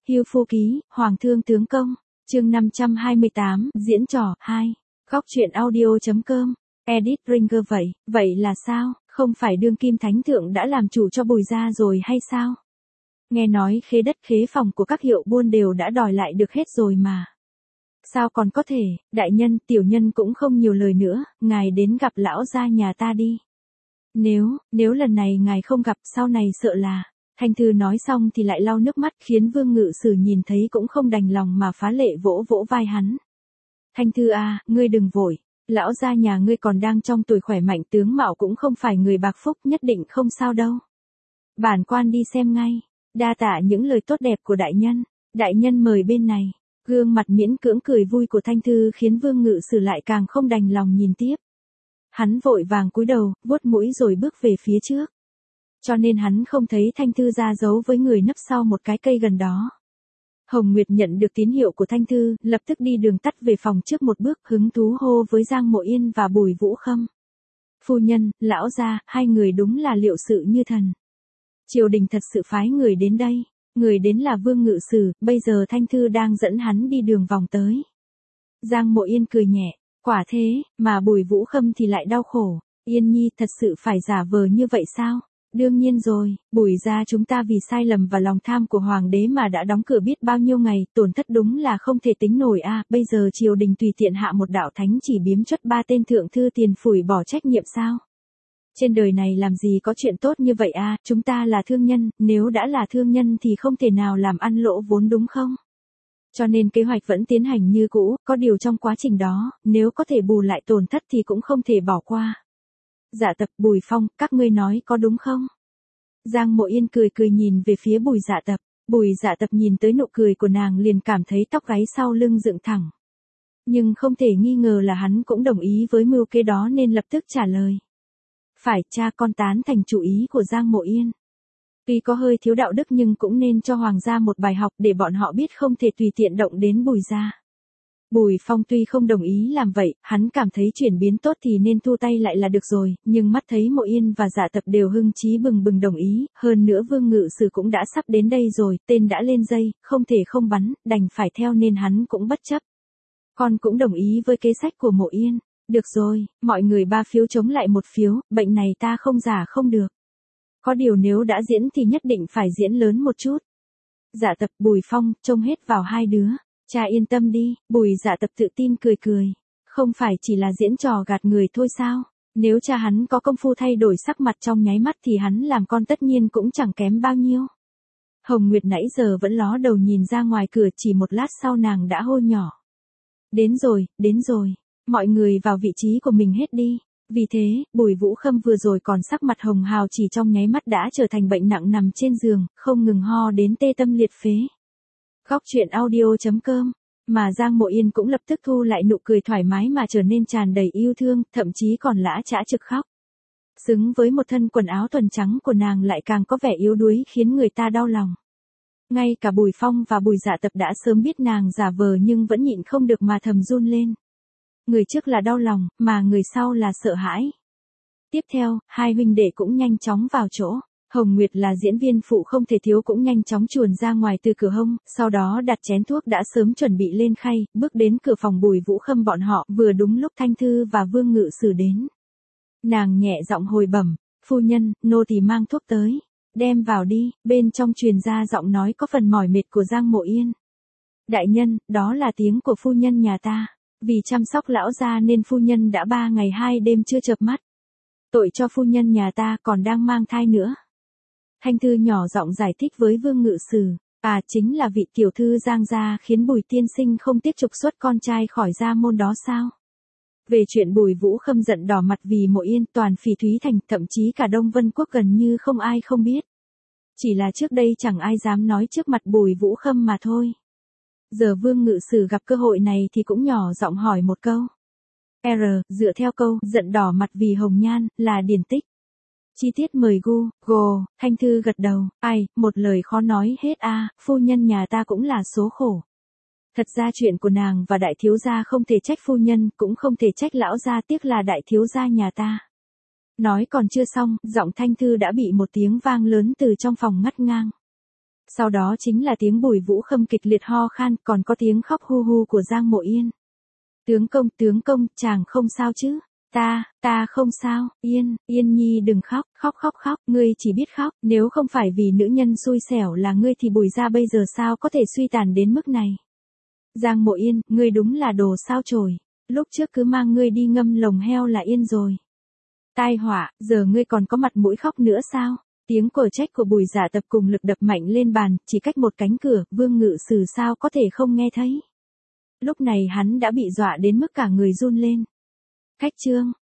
Hưu Phu Ký, Hoàng Thương Tướng Công, chương 528, diễn trò, 2. Góc truyện audio.com, edit Ringer vậy là sao, không phải đương kim thánh thượng đã làm chủ cho Bùi gia rồi hay sao? Nghe nói khế đất khế phòng của các hiệu buôn đều đã đòi lại được hết rồi mà. Sao còn có thể, đại nhân, tiểu nhân cũng không nhiều lời nữa, ngài đến gặp lão gia nhà ta đi. Nếu lần này ngài không gặp, sau này sợ là... Thanh Thư nói xong thì lại lau nước mắt, khiến Vương Ngự Sử nhìn thấy cũng không đành lòng mà phá lệ vỗ vỗ vai hắn. Thanh Thư à, ngươi đừng vội, lão gia nhà ngươi còn đang trong tuổi khỏe mạnh, tướng mạo cũng không phải người bạc phúc, nhất định không sao đâu. Bản quan đi xem ngay, đa tạ những lời tốt đẹp của đại nhân mời bên này. Gương mặt miễn cưỡng cười vui của Thanh Thư khiến Vương Ngự Sử lại càng không đành lòng nhìn tiếp. Hắn vội vàng cúi đầu, vuốt mũi rồi bước về phía trước. Cho nên hắn không thấy Thanh Thư ra giấu với người nấp sau một cái cây gần đó. Hồng Nguyệt nhận được tín hiệu của Thanh Thư, lập tức đi đường tắt về phòng trước một bước, hứng thú hô với Giang Mộ Yên và Bùi Vũ Khâm. Phu nhân, lão gia, hai người đúng là liệu sự như thần. Triều đình thật sự phái người đến đây. Người đến là Vương Ngự Sử, bây giờ Thanh Thư đang dẫn hắn đi đường vòng tới. Giang Mộ Yên cười nhẹ, quả thế, mà Bùi Vũ Khâm thì lại đau khổ. Yên nhi thật sự phải giả vờ như vậy sao? Đương nhiên rồi, Bùi gia chúng ta vì sai lầm và lòng tham của hoàng đế mà đã đóng cửa biết bao nhiêu ngày, tổn thất đúng là không thể tính nổi a. Bây giờ triều đình tùy tiện hạ một đạo thánh chỉ biếm chốt 3 tên thượng thư tiền phủi bỏ trách nhiệm sao? Trên đời này làm gì có chuyện tốt như vậy a, chúng ta là thương nhân, nếu đã là thương nhân thì không thể nào làm ăn lỗ vốn đúng không? Cho nên kế hoạch vẫn tiến hành như cũ, có điều trong quá trình đó, nếu có thể bù lại tổn thất thì cũng không thể bỏ qua. Dạ Tập, Bùi Phong, các ngươi nói có đúng không? Giang Mộ Yên cười nhìn về phía Bùi Dạ Tập. Bùi Dạ Tập nhìn tới nụ cười của nàng liền cảm thấy tóc gáy sau lưng dựng thẳng. Nhưng không thể nghi ngờ là hắn cũng đồng ý với mưu kế đó nên lập tức trả lời. Phải, cha con tán thành chủ ý của Giang Mộ Yên. Tuy có hơi thiếu đạo đức nhưng cũng nên cho hoàng gia một bài học để bọn họ biết không thể tùy tiện động đến Bùi gia. Bùi Phong tuy không đồng ý làm vậy, hắn cảm thấy chuyển biến tốt thì nên thu tay lại là được rồi, nhưng mắt thấy Mộ Yên và Dạ Tập đều hưng chí bừng bừng đồng ý, hơn nữa Vương Ngự Sử cũng đã sắp đến đây rồi, tên đã lên dây, không thể không bắn, đành phải theo nên hắn cũng bất chấp. Con cũng đồng ý với kế sách của Mộ Yên. Được rồi, mọi người 3 phiếu chống lại 1 phiếu, bệnh này ta không giả không được. Có điều nếu đã diễn thì nhất định phải diễn lớn một chút. Dạ Tập, Bùi Phong, trông hết vào hai đứa. Cha yên tâm đi, Bùi Dạ Tập tự tin cười. Không phải chỉ là diễn trò gạt người thôi sao? Nếu cha hắn có công phu thay đổi sắc mặt trong nháy mắt thì hắn làm con tất nhiên cũng chẳng kém bao nhiêu. Hồng Nguyệt nãy giờ vẫn ló đầu nhìn ra ngoài cửa, chỉ một lát sau nàng đã hô nhỏ. Đến rồi. Mọi người vào vị trí của mình hết đi. Vì thế, Bùi Vũ Khâm vừa rồi còn sắc mặt hồng hào chỉ trong nháy mắt đã trở thành bệnh nặng nằm trên giường, không ngừng ho đến tê tâm liệt phế. Góc truyện audio.com, mà Giang Mộ Yên cũng lập tức thu lại nụ cười thoải mái mà trở nên tràn đầy yêu thương, thậm chí còn lã chã trực khóc. Xứng với một thân quần áo thuần trắng của nàng lại càng có vẻ yếu đuối khiến người ta đau lòng. Ngay cả Bùi Phong và Bùi Dạ Tập đã sớm biết nàng giả vờ nhưng vẫn nhịn không được mà thầm run lên. Người trước là đau lòng, mà người sau là sợ hãi. Tiếp theo, hai huynh đệ cũng nhanh chóng vào chỗ. Hồng Nguyệt là diễn viên phụ không thể thiếu cũng nhanh chóng chuồn ra ngoài từ cửa hông, sau đó đặt chén thuốc đã sớm chuẩn bị lên khay, bước đến cửa phòng Bùi Vũ Khâm bọn họ, vừa đúng lúc Thanh Thư và Vương Ngự Sử đến. Nàng nhẹ giọng hồi bẩm, phu nhân, nô tỳ mang thuốc tới, đem vào đi, bên trong truyền ra giọng nói có phần mỏi mệt của Giang Mộ Yên. Đại nhân, đó là tiếng của phu nhân nhà ta. Vì chăm sóc lão gia nên phu nhân đã 3 ngày 2 đêm chưa chợp mắt. Tội cho phu nhân nhà ta còn đang mang thai nữa. Thanh Thư nhỏ giọng giải thích với Vương Ngự Sử. À, chính là vị tiểu thư Giang gia khiến Bùi tiên sinh không tiếc trục xuất con trai khỏi gia môn đó sao? Về chuyện Bùi Vũ Khâm giận đỏ mặt vì Mộ Yên, toàn Phỉ Thúy Thành, thậm chí cả Đông Vân Quốc gần như không ai không biết. Chỉ là trước đây chẳng ai dám nói trước mặt Bùi Vũ Khâm mà thôi. Giờ Vương Ngự Sử gặp cơ hội này thì cũng nhỏ giọng hỏi một câu. Dựa theo câu, giận đỏ mặt vì hồng nhan, là điển tích. Chi tiết mời Google. Thanh Thư gật đầu, ai, một lời khó nói hết a, phu nhân nhà ta cũng là số khổ. Thật ra chuyện của nàng và đại thiếu gia không thể trách phu nhân, cũng không thể trách lão gia, tiếc là đại thiếu gia nhà ta. Nói còn chưa xong, giọng Thanh Thư đã bị một tiếng vang lớn từ trong phòng ngắt ngang. Sau đó chính là tiếng Bùi Vũ Khâm kịch liệt ho khan, còn có tiếng khóc hu hu của Giang Mộ Yên. Tướng công, chàng không sao chứ? Ta không sao, Yên Nhi đừng khóc, khóc, ngươi chỉ biết khóc, nếu không phải vì nữ nhân xui xẻo là ngươi thì Bùi gia bây giờ sao có thể suy tàn đến mức này. Giang Mộ Yên, ngươi đúng là đồ sao chổi, lúc trước cứ mang ngươi đi ngâm lồng heo là yên rồi. Tai họa, giờ ngươi còn có mặt mũi khóc nữa sao? Tiếng còi trách của Bùi Dạ Tập cùng lực đập mạnh lên bàn, chỉ cách một cánh cửa, Vương Ngự Sử sao có thể không nghe thấy. Lúc này hắn đã bị dọa đến mức cả người run lên. Khách Trương,